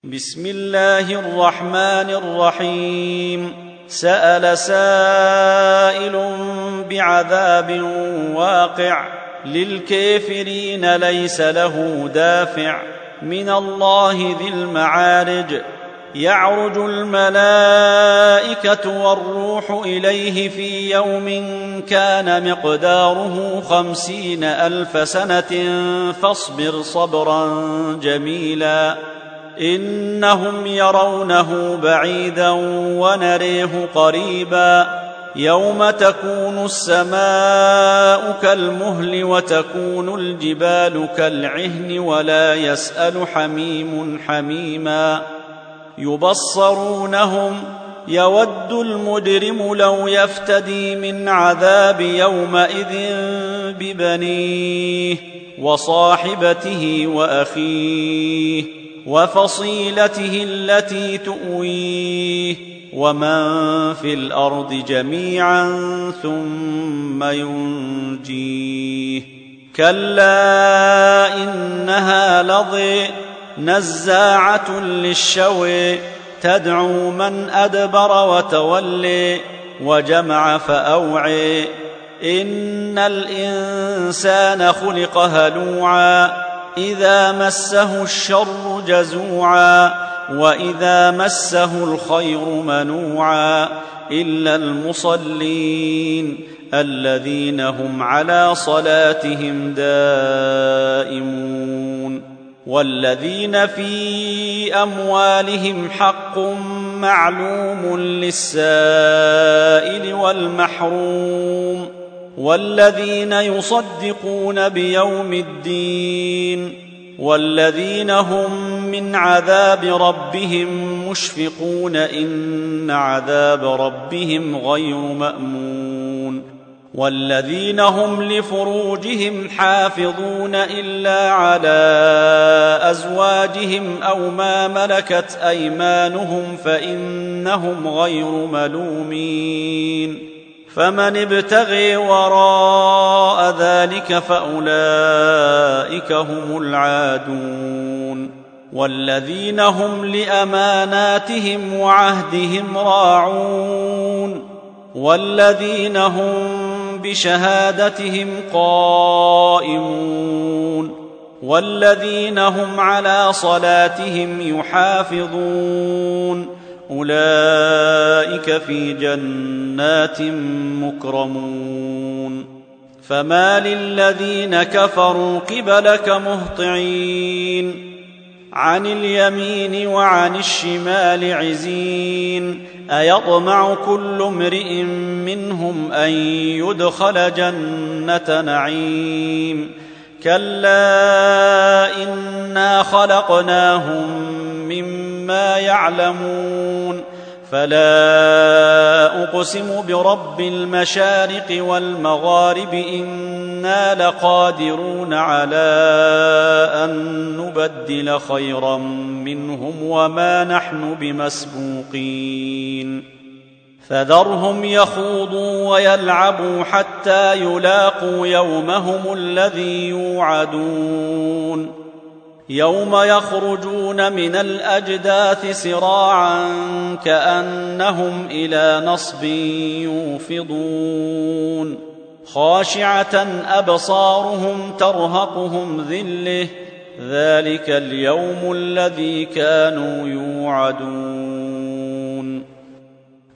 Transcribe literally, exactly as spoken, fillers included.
بسم الله الرحمن الرحيم سأل سائل بعذاب واقع للكافرين ليس له دافع من الله ذي المعارج يعرج الملائكة والروح إليه في يوم كان مقداره خمسين ألف سنة فاصبر صبرا جميلا إنهم يرونه بعيدا ونريه قريبا يوم تكون السماء كالمهل وتكون الجبال كالعهن ولا يسأل حميم حميما يبصرونهم يود المجرم لو يفتدي من عذاب يومئذ ببنيه وصاحبته وأخيه وفصيلته التي تؤويه ومن في الأرض جميعا ثم ينجيه كلا إنها لظى نزاعة للشوى تدعو من أدبر وتولي وجمع فأوعي إن الإنسان خلق هلوعا إذا مسه الشر جزوعا وإذا مسه الخير منوعا إلا المصلين الذين هم على صلاتهم دائمون والذين في أموالهم حق معلوم للسائل والمحروم والذين يصدقون بيوم الدين والذين هم من عذاب ربهم مشفقون إن عذاب ربهم غير مأمون والذين هم لفروجهم حافظون إلا على أزواجهم أو ما ملكت أيمانهم فإنهم غير ملومين فمن ابتغي وراء ذلك فأولئك هم العادون والذين هم لأماناتهم وعهدهم راعون والذين هم بشهادتهم قائمون والذين هم على صلاتهم يحافظون أولئك في جنات مكرمون فما للذين كفروا قبلك مهطعين عن اليمين وعن الشمال عزين أيطمع كل امرئ منهم أن يدخل جنة نعيم كلا إنا خلقناهم مما يعلمون فلا أقسم برب المشارق والمغارب إنا لقادرون على أن نبدل خيرا منهم وما نحن بمسبوقين فذرهم يخوضوا ويلعبوا حتى يلاقوا يومهم الذي يوعدون يوم يخرجون من الأجداث سراعا كأنهم إلى نصب يوفضون خاشعة أبصارهم ترهقهم ذلة ذلك اليوم الذي كانوا يوعدون